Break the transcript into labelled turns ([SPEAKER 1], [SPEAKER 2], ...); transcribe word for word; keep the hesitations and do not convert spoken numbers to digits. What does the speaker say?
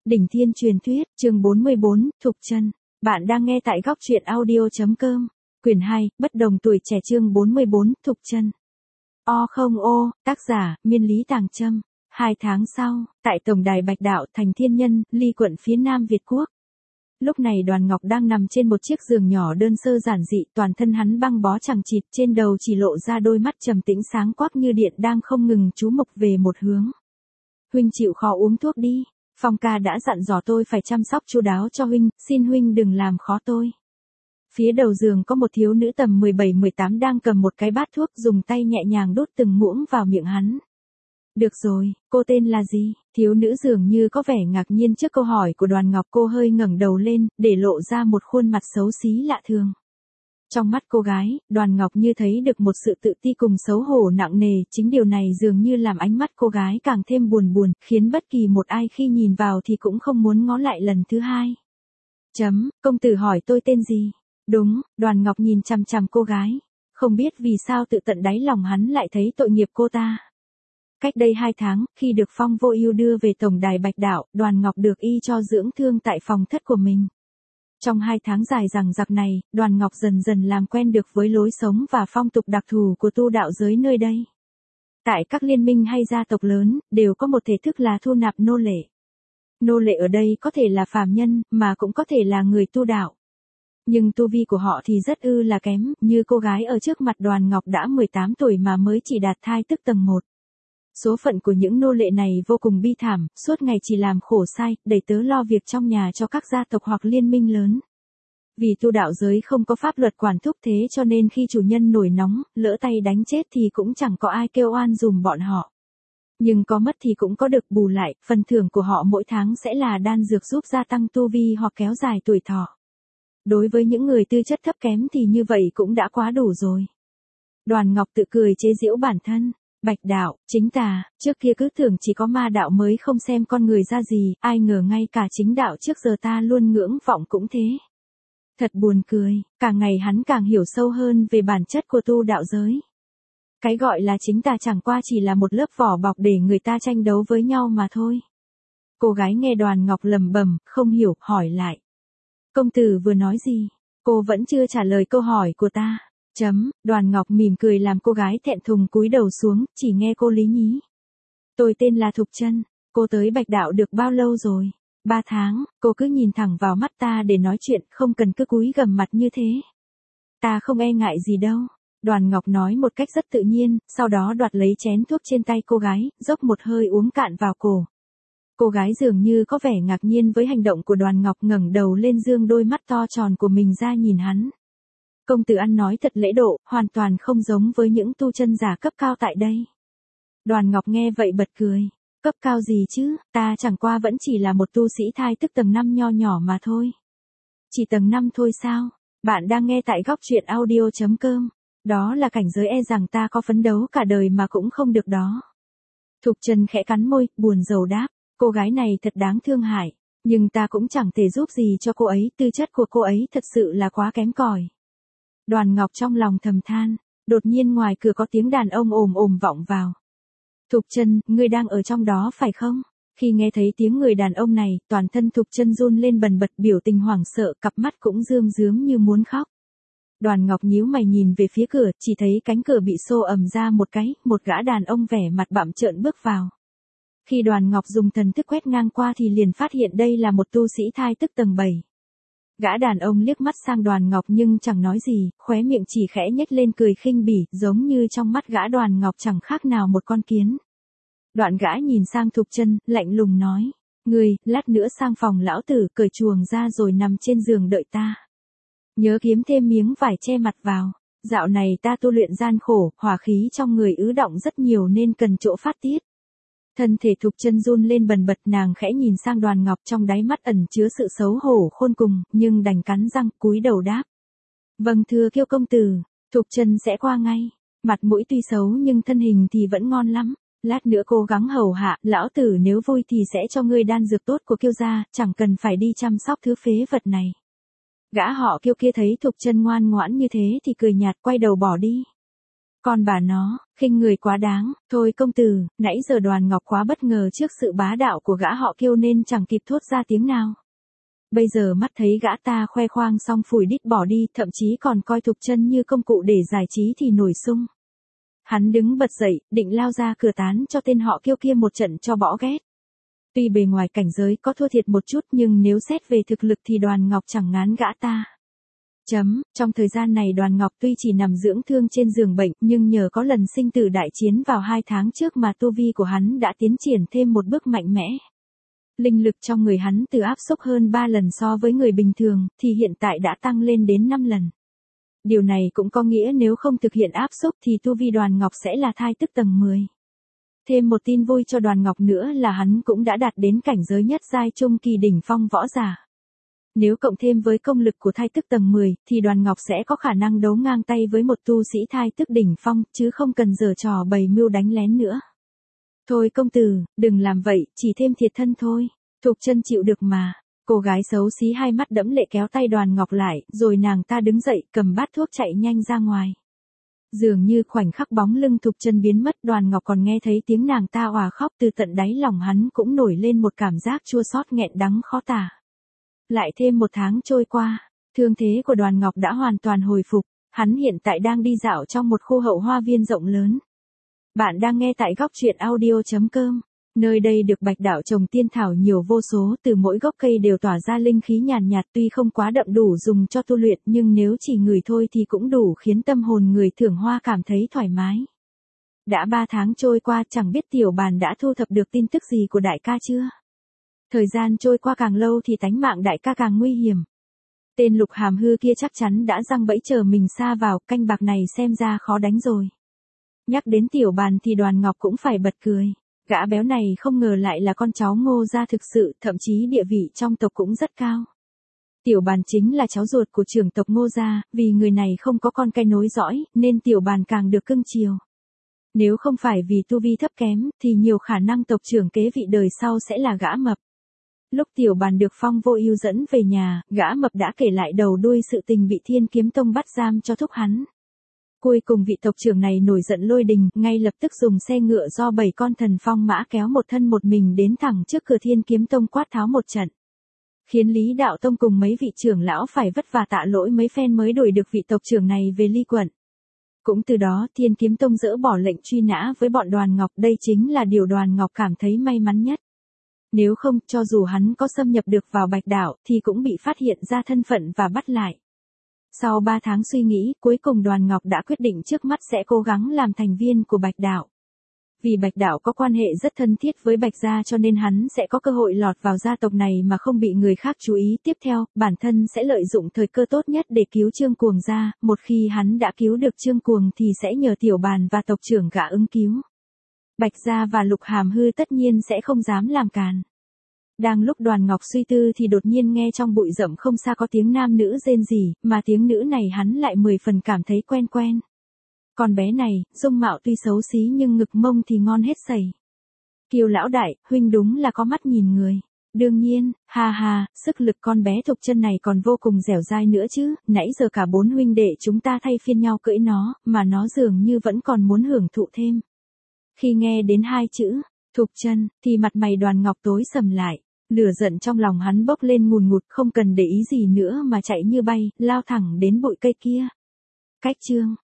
[SPEAKER 1] Đỉnh Thiên Truyền Thuyết, chương bốn mươi bốn, Thục Chân. Bạn đang nghe tại góc truyện audio chấm com. Quyển hai, Bất đồng tuổi trẻ chương bốn mươi bốn, Thục Chân. O không ô, tác giả, Miên Lý Tàng Trâm. Hai tháng sau, tại Tổng đài Bạch Đạo thành Thiên Nhân, Ly quận phía Nam Việt Quốc. Lúc này Đoàn Ngọc đang nằm trên một chiếc giường nhỏ đơn sơ giản dị, toàn thân hắn băng bó chằng chịt, trên đầu chỉ lộ ra đôi mắt trầm tĩnh sáng quắc như điện đang không ngừng chú mục về một hướng. Huynh chịu khó uống thuốc đi. Phong ca đã dặn dò tôi phải chăm sóc chu đáo cho huynh, xin huynh đừng làm khó tôi. Phía đầu giường có một thiếu nữ tầm mười bảy mười tám đang cầm một cái bát thuốc, dùng tay nhẹ nhàng đút từng muỗng vào miệng hắn. Được rồi, cô tên là gì? Thiếu nữ dường như có vẻ ngạc nhiên trước câu hỏi của Đoàn Ngọc, cô hơi ngẩng đầu lên, để lộ ra một khuôn mặt xấu xí lạ thường. Trong mắt cô gái, Đoàn Ngọc như thấy được một sự tự ti cùng xấu hổ nặng nề, chính điều này dường như làm ánh mắt cô gái càng thêm buồn buồn, khiến bất kỳ một ai khi nhìn vào thì cũng không muốn ngó lại lần thứ hai. Chấm, công tử hỏi tôi tên gì? Đúng, Đoàn Ngọc nhìn chằm chằm cô gái. Không biết vì sao tự tận đáy lòng hắn lại thấy tội nghiệp cô ta. Cách đây hai tháng, khi được Phong Vô Ưu đưa về Tổng đài Bạch Đạo, Đoàn Ngọc được y cho dưỡng thương tại phòng thất của mình. Trong hai tháng dài dằng dặc này, Đoàn Ngọc dần dần làm quen được với lối sống và phong tục đặc thù của tu đạo giới nơi đây. Tại các liên minh hay gia tộc lớn, đều có một thể thức là thu nạp nô lệ. Nô lệ ở đây có thể là phàm nhân, mà cũng có thể là người tu đạo. Nhưng tu vi của họ thì rất ư là kém, như cô gái ở trước mặt Đoàn Ngọc đã mười tám tuổi mà mới chỉ đạt thai tức tầng một. Số phận của những nô lệ này vô cùng bi thảm, suốt ngày chỉ làm khổ sai, đẩy tớ lo việc trong nhà cho các gia tộc hoặc liên minh lớn. Vì tu đạo giới không có pháp luật quản thúc, thế cho nên khi chủ nhân nổi nóng, lỡ tay đánh chết thì cũng chẳng có ai kêu oan dùm bọn họ. Nhưng có mất thì cũng có được bù lại, phần thưởng của họ mỗi tháng sẽ là đan dược giúp gia tăng tu vi hoặc kéo dài tuổi thọ. Đối với những người tư chất thấp kém thì như vậy cũng đã quá đủ rồi. Đoàn Ngọc tự cười chế giễu bản thân. Bạch Đạo, chính tà, trước kia cứ tưởng chỉ có ma đạo mới không xem con người ra gì, ai ngờ ngay cả chính đạo trước giờ ta luôn ngưỡng vọng cũng thế. Thật buồn cười, càng ngày hắn càng hiểu sâu hơn về bản chất của tu đạo giới. Cái gọi là chính tà chẳng qua chỉ là một lớp vỏ bọc để người ta tranh đấu với nhau mà thôi. Cô gái nghe Đoàn Ngọc lẩm bẩm, không hiểu, hỏi lại. Công tử vừa nói gì? Cô vẫn chưa trả lời câu hỏi của ta. Chấm, Đoàn Ngọc mỉm cười làm cô gái thẹn thùng cúi đầu xuống, chỉ nghe cô lý nhí. Tôi tên là Thục Chân, cô tới Bạch Đạo được bao lâu rồi? Ba tháng, cô cứ nhìn thẳng vào mắt ta để nói chuyện, không cần cứ cúi gằm mặt như thế. Ta không e ngại gì đâu. Đoàn Ngọc nói một cách rất tự nhiên, sau đó đoạt lấy chén thuốc trên tay cô gái, dốc một hơi uống cạn vào cổ. Cô gái dường như có vẻ ngạc nhiên với hành động của Đoàn Ngọc, ngẩng đầu lên dương đôi mắt to tròn của mình ra nhìn hắn. Công tử ăn nói thật lễ độ, hoàn toàn không giống với những tu chân giả cấp cao tại đây. Đoàn Ngọc nghe vậy bật cười. Cấp cao gì chứ, ta chẳng qua vẫn chỉ là một tu sĩ thai tức tầng năm nho nhỏ mà thôi. Chỉ tầng năm thôi sao? Bạn đang nghe tại góc truyện audio chấm com. Đó là cảnh giới e rằng ta có phấn đấu cả đời mà cũng không được đó. Thục Chân khẽ cắn môi, buồn rầu đáp. Cô gái này thật đáng thương hại. Nhưng ta cũng chẳng thể giúp gì cho cô ấy, tư chất của cô ấy thật sự là quá kém cỏi. Đoàn Ngọc trong lòng thầm than, đột nhiên ngoài cửa có tiếng đàn ông ồm ồm vọng vào. Thục Chân, ngươi đang ở trong đó phải không? Khi nghe thấy tiếng người đàn ông này, toàn thân Thục Chân run lên bần bật, biểu tình hoảng sợ, cặp mắt cũng rơm rớm như muốn khóc. Đoàn Ngọc nhíu mày nhìn về phía cửa, chỉ thấy cánh cửa bị xô ầm ra một cái, một gã đàn ông vẻ mặt bặm trợn bước vào. Khi Đoàn Ngọc dùng thần thức quét ngang qua thì liền phát hiện đây là một tu sĩ thai tức tầng bảy. Gã đàn ông liếc mắt sang Đoàn Ngọc nhưng chẳng nói gì, khóe miệng chỉ khẽ nhếch lên cười khinh bỉ, giống như trong mắt gã Đoàn Ngọc chẳng khác nào một con kiến. Đoạn gã nhìn sang Thục Chân, lạnh lùng nói, ngươi, lát nữa sang phòng lão tử, cởi chuồng ra rồi nằm trên giường đợi ta. Nhớ kiếm thêm miếng vải che mặt vào, dạo này ta tu luyện gian khổ, hỏa khí trong người ứ đọng rất nhiều nên cần chỗ phát tiết. Thân thể Thục Chân run lên bần bật, nàng khẽ nhìn sang Đoàn Ngọc, trong đáy mắt ẩn chứa sự xấu hổ khôn cùng, nhưng đành cắn răng, cúi đầu đáp. Vâng thưa Kiêu công tử, Thục Chân sẽ qua ngay. Mặt mũi tuy xấu nhưng thân hình thì vẫn ngon lắm. Lát nữa cố gắng hầu hạ, lão tử nếu vui thì sẽ cho ngươi đan dược tốt của Kiêu gia, chẳng cần phải đi chăm sóc thứ phế vật này. Gã họ Kiêu kia thấy Thục Chân ngoan ngoãn như thế thì cười nhạt, quay đầu bỏ đi. Con bà nó, khinh người quá đáng, thôi công tử, nãy giờ Đoàn Ngọc quá bất ngờ trước sự bá đạo của gã họ Kiêu nên chẳng kịp thốt ra tiếng nào. Bây giờ mắt thấy gã ta khoe khoang xong phủi đít bỏ đi, thậm chí còn coi Thục Chân như công cụ để giải trí thì nổi sung. Hắn đứng bật dậy, định lao ra cửa tán cho tên họ Kiêu kia một trận cho bỏ ghét. Tuy bề ngoài cảnh giới có thua thiệt một chút nhưng nếu xét về thực lực thì Đoàn Ngọc chẳng ngán gã ta. Chấm, trong thời gian này Đoàn Ngọc tuy chỉ nằm dưỡng thương trên giường bệnh nhưng nhờ có lần sinh tử đại chiến vào hai tháng trước mà tu vi của hắn đã tiến triển thêm một bước mạnh mẽ. Linh lực trong người hắn từ áp xúc hơn ba lần so với người bình thường thì hiện tại đã tăng lên đến năm lần. Điều này cũng có nghĩa nếu không thực hiện áp xúc thì tu vi Đoàn Ngọc sẽ là thai tức tầng mười. Thêm một tin vui cho Đoàn Ngọc nữa là hắn cũng đã đạt đến cảnh giới nhất giai trung kỳ đỉnh phong võ giả. Nếu cộng thêm với công lực của thai tức tầng mười, thì Đoàn Ngọc sẽ có khả năng đấu ngang tay với một tu sĩ thai tức đỉnh phong, chứ không cần giở trò bày mưu đánh lén nữa. Thôi công tử, đừng làm vậy, chỉ thêm thiệt thân thôi. Thục Chân chịu được mà. Cô gái xấu xí hai mắt đẫm lệ kéo tay Đoàn Ngọc lại, rồi nàng ta đứng dậy, cầm bát thuốc chạy nhanh ra ngoài. Dường như khoảnh khắc bóng lưng Thục Chân biến mất, Đoàn Ngọc còn nghe thấy tiếng nàng ta òa khóc, từ tận đáy lòng hắn cũng nổi lên một cảm giác chua xót nghẹn đắng khó tả. Lại thêm một tháng trôi qua, thương thế của Đoàn Ngọc đã hoàn toàn hồi phục, hắn hiện tại đang đi dạo trong một khu hậu hoa viên rộng lớn. Bạn đang nghe tại góc truyện audio chấm com, nơi đây được Bạch Đạo trồng tiên thảo nhiều vô số, từ mỗi gốc cây đều tỏa ra linh khí nhàn nhạt, tuy không quá đậm đủ dùng cho tu luyện nhưng nếu chỉ ngửi thôi thì cũng đủ khiến tâm hồn người thưởng hoa cảm thấy thoải mái. Đã ba tháng trôi qua, chẳng biết Tiểu Bàn đã thu thập được tin tức gì của đại ca chưa? Thời gian trôi qua càng lâu thì tánh mạng đại ca càng nguy hiểm. Tên Lục Hàm Hư kia chắc chắn đã giăng bẫy chờ mình sa vào, canh bạc này xem ra khó đánh rồi. Nhắc đến Tiểu Bàn thì Đoàn Ngọc cũng phải bật cười. Gã béo này không ngờ lại là con cháu Ngô gia thực sự, thậm chí địa vị trong tộc cũng rất cao. Tiểu Bàn chính là cháu ruột của trưởng tộc Ngô gia, vì người này không có con cái nối dõi, nên Tiểu Bàn càng được cưng chiều. Nếu không phải vì tu vi thấp kém, thì nhiều khả năng tộc trưởng kế vị đời sau sẽ là gã mập. Lúc Tiểu Bàn được Phong Vô Ưu dẫn về nhà, gã mập đã kể lại đầu đuôi sự tình bị Thiên Kiếm Tông bắt giam cho thúc hắn. Cuối cùng vị tộc trưởng này nổi giận lôi đình, ngay lập tức dùng xe ngựa do bảy con thần phong mã kéo một thân một mình đến thẳng trước cửa Thiên Kiếm Tông quát tháo một trận. Khiến Lý Đạo Tông cùng mấy vị trưởng lão phải vất vả tạ lỗi mấy phen mới đuổi được vị tộc trưởng này về Ly Quận. Cũng từ đó Thiên Kiếm Tông dỡ bỏ lệnh truy nã với bọn Đoàn Ngọc, đây chính là điều Đoàn Ngọc cảm thấy may mắn nhất. Nếu không, cho dù hắn có xâm nhập được vào Bạch Đảo, thì cũng bị phát hiện ra thân phận và bắt lại. Sau ba tháng suy nghĩ, cuối cùng Đoàn Ngọc đã quyết định trước mắt sẽ cố gắng làm thành viên của Bạch Đảo. Vì Bạch Đảo có quan hệ rất thân thiết với Bạch gia cho nên hắn sẽ có cơ hội lọt vào gia tộc này mà không bị người khác chú ý. Tiếp theo, bản thân sẽ lợi dụng thời cơ tốt nhất để cứu Trương Cuồng gia, một khi hắn đã cứu được Trương Cuồng thì sẽ nhờ Tiểu Bàn và tộc trưởng gã ứng cứu. Bạch gia và Lục Hàm Hư tất nhiên sẽ không dám làm càn. Đang lúc Đoàn Ngọc suy tư thì đột nhiên nghe trong bụi rậm không xa có tiếng nam nữ rên rỉ, mà tiếng nữ này hắn lại mười phần cảm thấy quen quen. Con bé này, dung mạo tuy xấu xí nhưng ngực mông thì ngon hết sảy. Kiều lão đại, huynh đúng là có mắt nhìn người. Đương nhiên, ha ha, sức lực con bé Thục Chân này còn vô cùng dẻo dai nữa chứ, nãy giờ cả bốn huynh đệ chúng ta thay phiên nhau cưỡi nó, mà nó dường như vẫn còn muốn hưởng thụ thêm. Khi nghe đến hai chữ, Thục Chân, thì mặt mày Đoàn Ngọc tối sầm lại. Lửa giận trong lòng hắn bốc lên ngùn ngụt, không cần để ý gì nữa mà chạy như bay, lao thẳng đến bụi cây kia. Cách chương